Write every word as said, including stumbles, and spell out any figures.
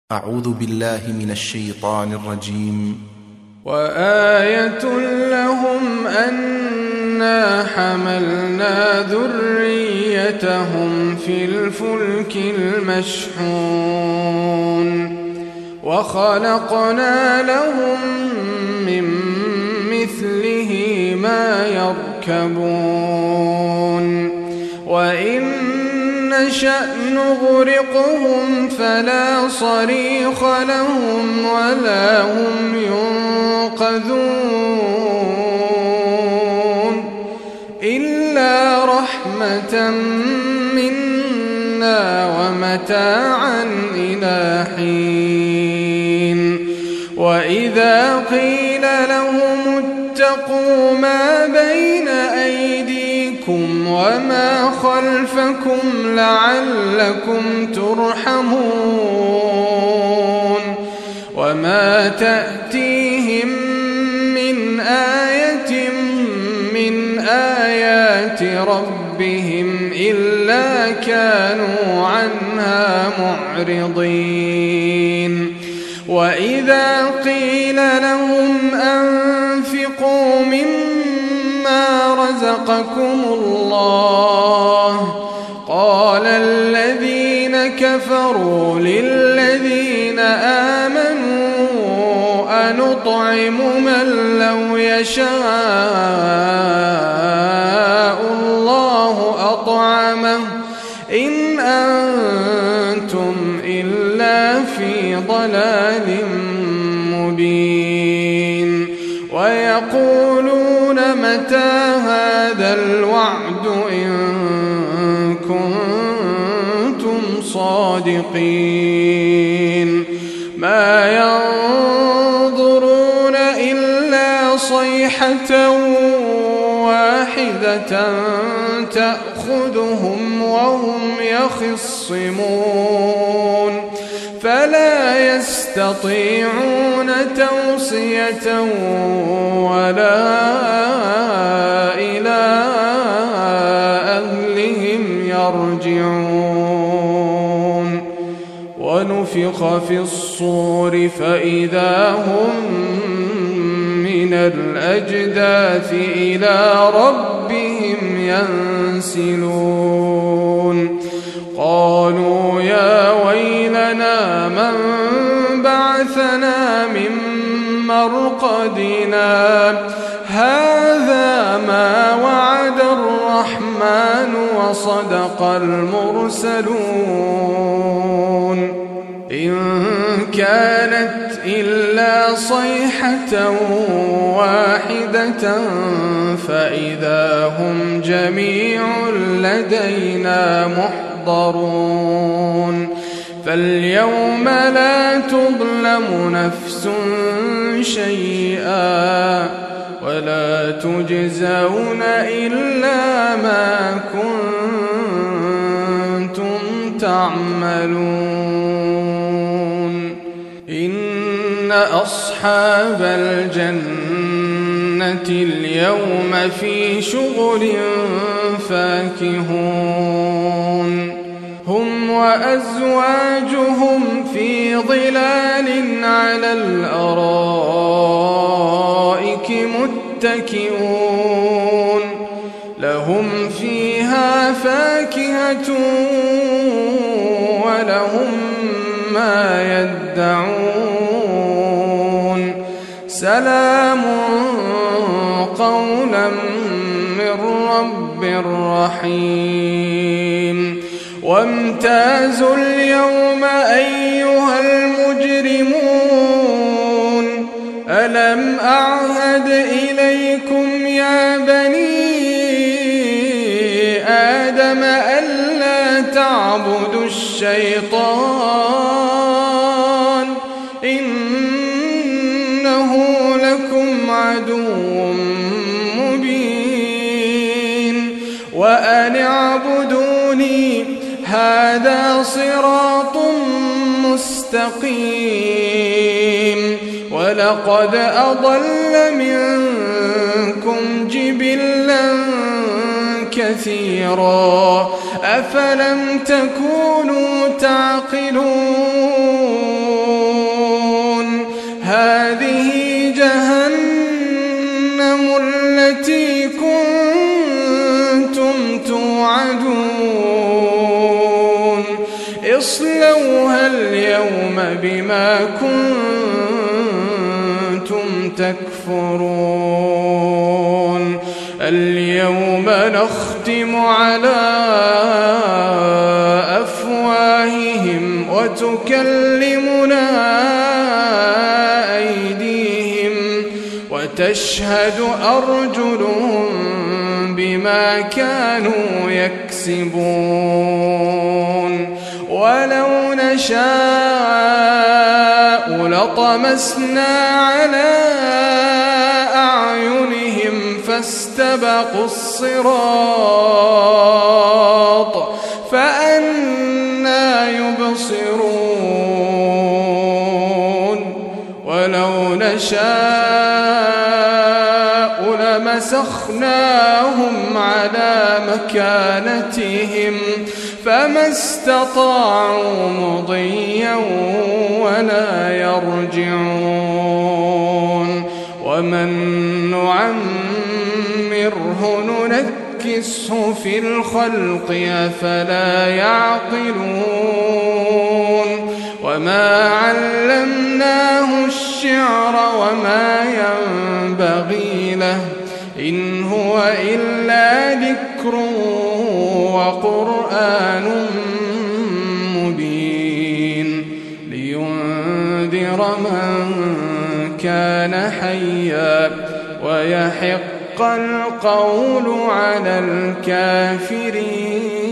أعوذ بالله من الشيطان الرجيم. وآية لهم أنا حملنا ذريتهم في الفلك المشحون وخلقنا لهم من مثله ما يركبون وإن نشأ نغرقهم فلا صريخ لهم ولا هم ينقذون إلا رحمة منا ومتاعا إلى حين. وإذا قيل لهم اتقوا ما بين أيديكم وما خلفكم لعلكم ترحمون وما تأتيهم من آية من آيات ربهم إلا كانوا عنها معرضين. وإذا قيل لهم أنفقوا مما رزقكم الله قال الذين كفروا للذين آمنوا أنطعم من لو يشاء الله أطعمه إن أنتم إلا في ضلال مبين. ويقولون متى هذا الوعد إن كنتم صادقين. ما ينظرون إلا صيحة واحدة تأخذهم وهم يخصمون فلا يستطيعون توصية ولا إلى أهلهم يرجعون. ونفخ في الصور فإذا هم من الأجداث إلى ربهم ينسلون. قالوا يا ويلنا من بعثنا من مرقدنا هذا ما وعد الرحمن وصدق المرسلون. إن كانت إلا صيحة واحدة فإذا هم جميع لدينا محضرون. فاليوم لا تظلم نفس شيئا ولا تجزون إلا ما كنتم تعملون. إن أصحاب الجنة اليوم في شغل فاكهون هم وأزواجهم في ظلال على الأرائك متكئون لهم فيها فاكهة ولهم ما يدعون. سلام قولا من رب رحيم. وامتازوا اليوم أيها المجرمون ألم أعهد إليكم يا بني آدم ألا تعبدوا الشيطان إنه لكم عدو مبين وأن اعبدوني هذا صراط مستقيم. ولقد أضل منكم جبلا كثيرا أفلم تكونوا تعقلون هذه جهنم التي كنتم توعدون اصلوها اليوم بما كنتم تكفرون اليوم نختم على أفواههم وتكلمنا أيديهم وتشهد أرجلهم بما كانوا يكسبون ولو نشاء لطمسنا على أعينهم فاستبقوا الصراط فأنى يبصرون ولو نشاء لمسخناهم على مكانتهم فما استطاعوا مضيا ولا يرجعون ومن نعمره ننكسه في الخلق أفلا يعقلون وما علمناه الشعر وما ينبغي له إن هو إلا ذكر وقرآن مبين لينذر من كان حيا ويحق القول على الكافرين.